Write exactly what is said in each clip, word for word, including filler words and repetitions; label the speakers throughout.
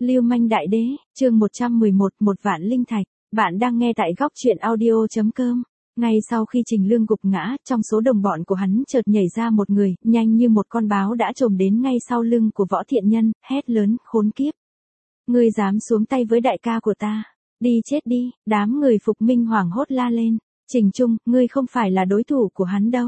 Speaker 1: Lưu manh đại đế, chương một trăm mười một, một vạn linh thạch. Bạn đang nghe tại góc truyện audio chấm com. Ngay sau khi Trình Lương gục ngã, trong số đồng bọn của hắn chợt nhảy ra một người, nhanh như một con báo đã trồm đến ngay sau lưng của Võ Thiện Nhân, hét lớn, khốn kiếp. Ngươi dám xuống tay với đại ca của ta, đi chết đi, đám người Phục Minh hoảng hốt la lên. Trình Trung, ngươi không phải là đối thủ của hắn đâu.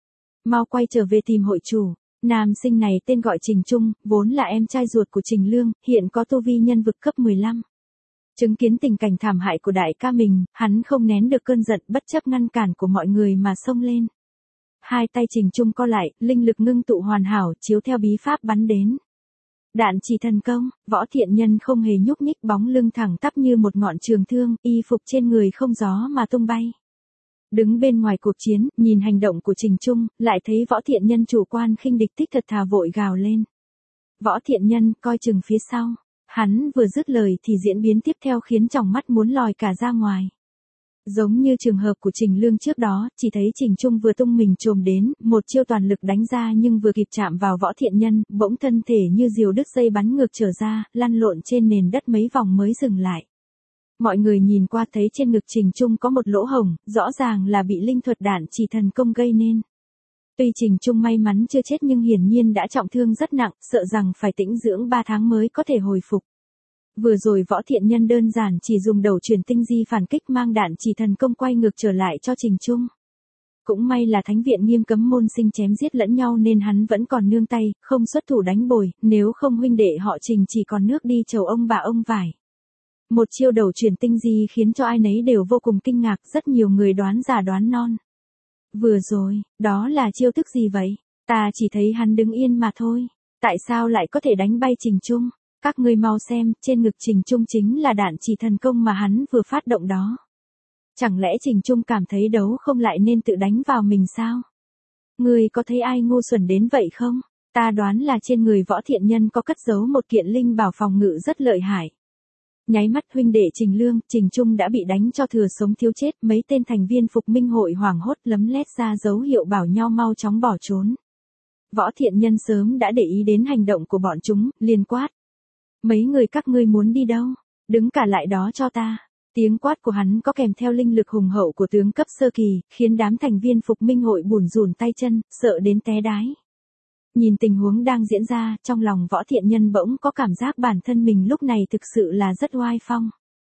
Speaker 1: Mau quay trở về tìm hội chủ. Nam sinh này tên gọi Trình Trung, vốn là em trai ruột của Trình Lương, hiện có tu vi nhân vực cấp mười lăm. Chứng kiến tình cảnh thảm hại của đại ca mình, hắn không nén được cơn giận bất chấp ngăn cản của mọi người mà xông lên. Hai tay Trình Trung co lại, linh lực ngưng tụ hoàn hảo, chiếu theo bí pháp bắn đến. Đạn chỉ thần công, Võ Thiện Nhân không hề nhúc nhích, bóng lưng thẳng tắp như một ngọn trường thương, y phục trên người không gió mà tung bay. Đứng bên ngoài cuộc chiến, nhìn hành động của Trình Trung, lại thấy Võ Thiện Nhân chủ quan khinh địch tích thật thà vội gào lên. Võ Thiện Nhân, coi chừng phía sau. Hắn vừa dứt lời thì diễn biến tiếp theo khiến tròng mắt muốn lòi cả ra ngoài. Giống như trường hợp của Trình Lương trước đó, chỉ thấy Trình Trung vừa tung mình trồm đến, một chiêu toàn lực đánh ra nhưng vừa kịp chạm vào Võ Thiện Nhân, bỗng thân thể như diều đứt dây bắn ngược trở ra, lăn lộn trên nền đất mấy vòng mới dừng lại. Mọi người nhìn qua thấy trên ngực Trình Trung có một lỗ hổng, rõ ràng là bị linh thuật đạn chỉ thần công gây nên. Tuy Trình Trung may mắn chưa chết nhưng hiển nhiên đã trọng thương rất nặng, sợ rằng phải tĩnh dưỡng ba tháng mới có thể hồi phục. Vừa rồi Võ Thiện Nhân đơn giản chỉ dùng đầu truyền tinh di phản kích mang đạn chỉ thần công quay ngược trở lại cho Trình Trung. Cũng may là thánh viện nghiêm cấm môn sinh chém giết lẫn nhau nên hắn vẫn còn nương tay, không xuất thủ đánh bồi, nếu không huynh đệ họ Trình chỉ còn nước đi chầu ông bà ông vải. Một chiêu đầu truyền tinh di khiến cho ai nấy đều vô cùng kinh ngạc, rất nhiều người đoán giả đoán non. Vừa rồi, đó là chiêu thức gì vậy? Ta chỉ thấy hắn đứng yên mà thôi. Tại sao lại có thể đánh bay Trình Trung? Các ngươi mau xem, trên ngực Trình Trung chính là đạn chỉ thần công mà hắn vừa phát động đó. Chẳng lẽ Trình Trung cảm thấy đấu không lại nên tự đánh vào mình sao? Ngươi có thấy ai ngu xuẩn đến vậy không? Ta đoán là trên người Võ Thiện Nhân có cất giấu một kiện linh bảo phòng ngự rất lợi hại. Nháy mắt huynh đệ Trình Lương, Trình Trung đã bị đánh cho thừa sống thiếu chết, mấy tên thành viên Phục Minh hội hoảng hốt lấm lét ra dấu hiệu bảo nhau mau chóng bỏ trốn. Võ Thiện Nhân sớm đã để ý đến hành động của bọn chúng, liền quát. Mấy người các ngươi muốn đi đâu? Đứng cả lại đó cho ta. Tiếng quát của hắn có kèm theo linh lực hùng hậu của tướng cấp sơ kỳ, khiến đám thành viên Phục Minh hội bủn rủn tay chân, sợ đến té đái. Nhìn tình huống đang diễn ra, trong lòng Võ Thiện Nhân bỗng có cảm giác bản thân mình lúc này thực sự là rất oai phong.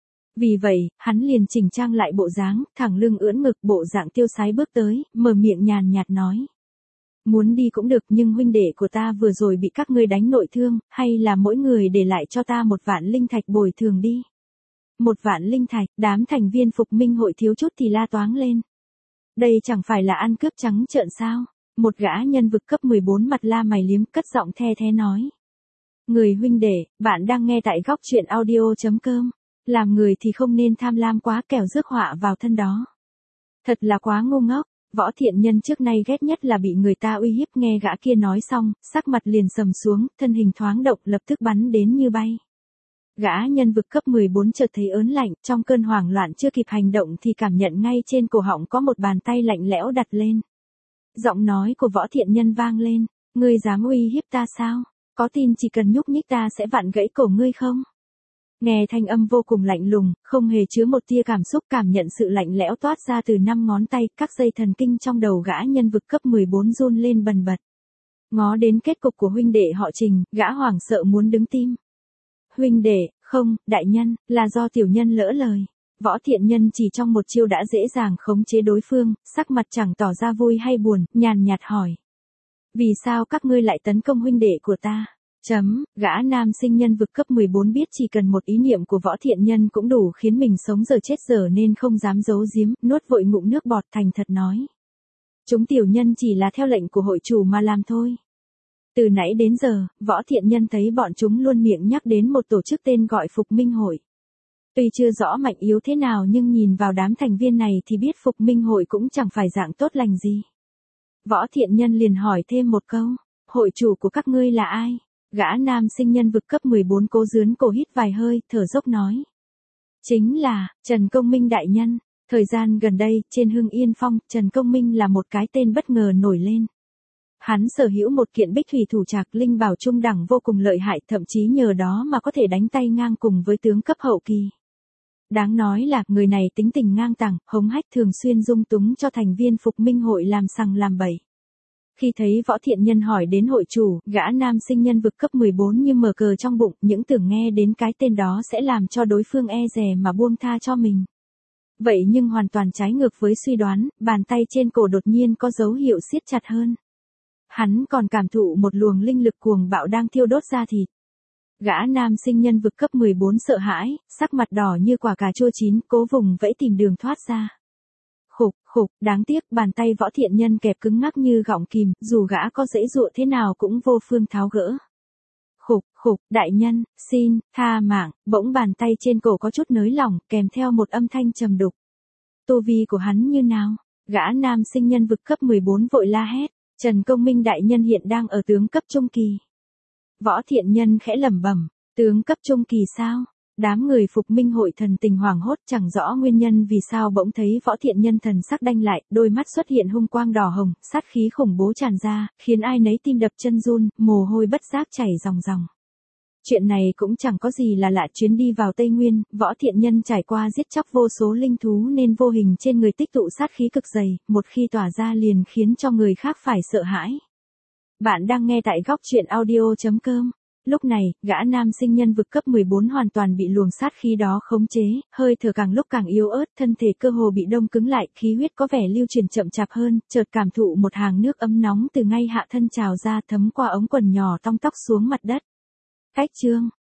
Speaker 1: Vì vậy, hắn liền chỉnh trang lại bộ dáng, thẳng lưng ưỡn ngực, bộ dạng tiêu sái bước tới, mở miệng nhàn nhạt nói. Muốn đi cũng được nhưng huynh đệ của ta vừa rồi bị các ngươi đánh nội thương, hay là mỗi người để lại cho ta một vạn linh thạch bồi thường đi. Một vạn linh thạch, đám thành viên Phục Minh hội thiếu chút thì la toáng lên. Đây chẳng phải là ăn cướp trắng trợn sao? Một gã nhân vực cấp mười bốn mặt la mày liếm cất giọng the thế nói. Người huynh đệ, bạn đang nghe tại góc truyện audio chấm com. Làm người thì không nên tham lam quá kẻo rước họa vào thân đó. Thật là quá ngu ngốc, Võ Thiện Nhân trước nay ghét nhất là bị người ta uy hiếp, nghe gã kia nói xong, sắc mặt liền sầm xuống, thân hình thoáng động lập tức bắn đến như bay. Gã nhân vực cấp mười bốn chợt thấy ớn lạnh, trong cơn hoảng loạn chưa kịp hành động thì cảm nhận ngay trên cổ họng có một bàn tay lạnh lẽo đặt lên. Giọng nói của Võ Thiện Nhân vang lên, ngươi dám uy hiếp ta sao? Có tin chỉ cần nhúc nhích ta sẽ vặn gãy cổ ngươi không? Nghe thanh âm vô cùng lạnh lùng, không hề chứa một tia cảm xúc, cảm nhận sự lạnh lẽo toát ra từ năm ngón tay, các dây thần kinh trong đầu gã nhân vực cấp mười bốn run lên bần bật. Ngó đến kết cục của huynh đệ họ Trình, gã hoảng sợ muốn đứng tim. Huynh đệ, không, đại nhân, là do tiểu nhân lỡ lời. Võ Thiện Nhân chỉ trong một chiêu đã dễ dàng khống chế đối phương, sắc mặt chẳng tỏ ra vui hay buồn, nhàn nhạt hỏi. Vì sao các ngươi lại tấn công huynh đệ của ta? Chấm, gã nam sinh nhân vực cấp mười bốn biết chỉ cần một ý niệm của Võ Thiện Nhân cũng đủ khiến mình sống giờ chết giờ nên không dám giấu giếm, nuốt vội ngụm nước bọt thành thật nói. Chúng tiểu nhân chỉ là theo lệnh của hội chủ mà làm thôi. Từ nãy đến giờ, Võ Thiện Nhân thấy bọn chúng luôn miệng nhắc đến một tổ chức tên gọi Phục Minh hội. Tuy chưa rõ mạnh yếu thế nào nhưng nhìn vào đám thành viên này thì biết Phục Minh hội cũng chẳng phải dạng tốt lành gì. Võ Thiện Nhân liền hỏi thêm một câu, hội chủ của các ngươi là ai? Gã nam sinh nhân vực cấp mười bốn cố dướn cổ hít vài hơi, thở dốc nói. Chính là, Trần Công Minh đại nhân. Thời gian gần đây, trên Hưng Yên Phong, Trần Công Minh là một cái tên bất ngờ nổi lên. Hắn sở hữu một kiện bích thủy thủ trạc linh bảo trung đẳng vô cùng lợi hại, thậm chí nhờ đó mà có thể đánh tay ngang cùng với tướng cấp hậu kỳ. Đáng nói là người này tính tình ngang tàng, hống hách, thường xuyên dung túng cho thành viên Phục Minh hội làm sằng làm bậy. Khi thấy Võ Thiện Nhân hỏi đến hội chủ, gã nam sinh nhân vực cấp mười bốn như mở cờ trong bụng, những tưởng nghe đến cái tên đó sẽ làm cho đối phương e dè mà buông tha cho mình. Vậy nhưng hoàn toàn trái ngược với suy đoán, bàn tay trên cổ đột nhiên có dấu hiệu siết chặt hơn. Hắn còn cảm thụ một luồng linh lực cuồng bạo đang thiêu đốt da thịt. Gã nam sinh nhân vực cấp mười bốn sợ hãi, sắc mặt đỏ như quả cà chua chín, cố vùng vẫy tìm đường thoát ra. Khục, khục, đáng tiếc bàn tay Võ Thiện Nhân kẹp cứng ngắc như gọng kìm, dù gã có dễ dụa thế nào cũng vô phương tháo gỡ. Khục, khục, đại nhân, xin, tha mạng, bỗng bàn tay trên cổ có chút nới lỏng, kèm theo một âm thanh trầm đục. Tu vi của hắn như nào? Gã nam sinh nhân vực cấp mười bốn vội la hét, Trần Công Minh đại nhân hiện đang ở tướng cấp trung kỳ. Võ Thiện Nhân khẽ lẩm bẩm, tướng cấp trung kỳ sao? Đám người Phục Minh hội thần tình hoảng hốt, chẳng rõ nguyên nhân vì sao bỗng thấy Võ Thiện Nhân thần sắc đanh lại, đôi mắt xuất hiện hung quang đỏ hồng, sát khí khủng bố tràn ra, khiến ai nấy tim đập chân run, mồ hôi bất giác chảy ròng ròng. Chuyện này cũng chẳng có gì là lạ, chuyến đi vào Tây Nguyên, Võ Thiện Nhân trải qua giết chóc vô số linh thú nên vô hình trên người tích tụ sát khí cực dày, một khi tỏa ra liền khiến cho người khác phải sợ hãi. Bạn đang nghe tại góc truyện audio chấm com. Lúc này, gã nam sinh nhân vực cấp mười bốn hoàn toàn bị luồng sát khí đó khống chế, hơi thở càng lúc càng yếu ớt, thân thể cơ hồ bị đông cứng lại, khí huyết có vẻ lưu truyền chậm chạp hơn, chợt cảm thụ một hàng nước ấm nóng từ ngay hạ thân trào ra, thấm qua ống quần nhỏ tong tóc xuống mặt đất. Cách chương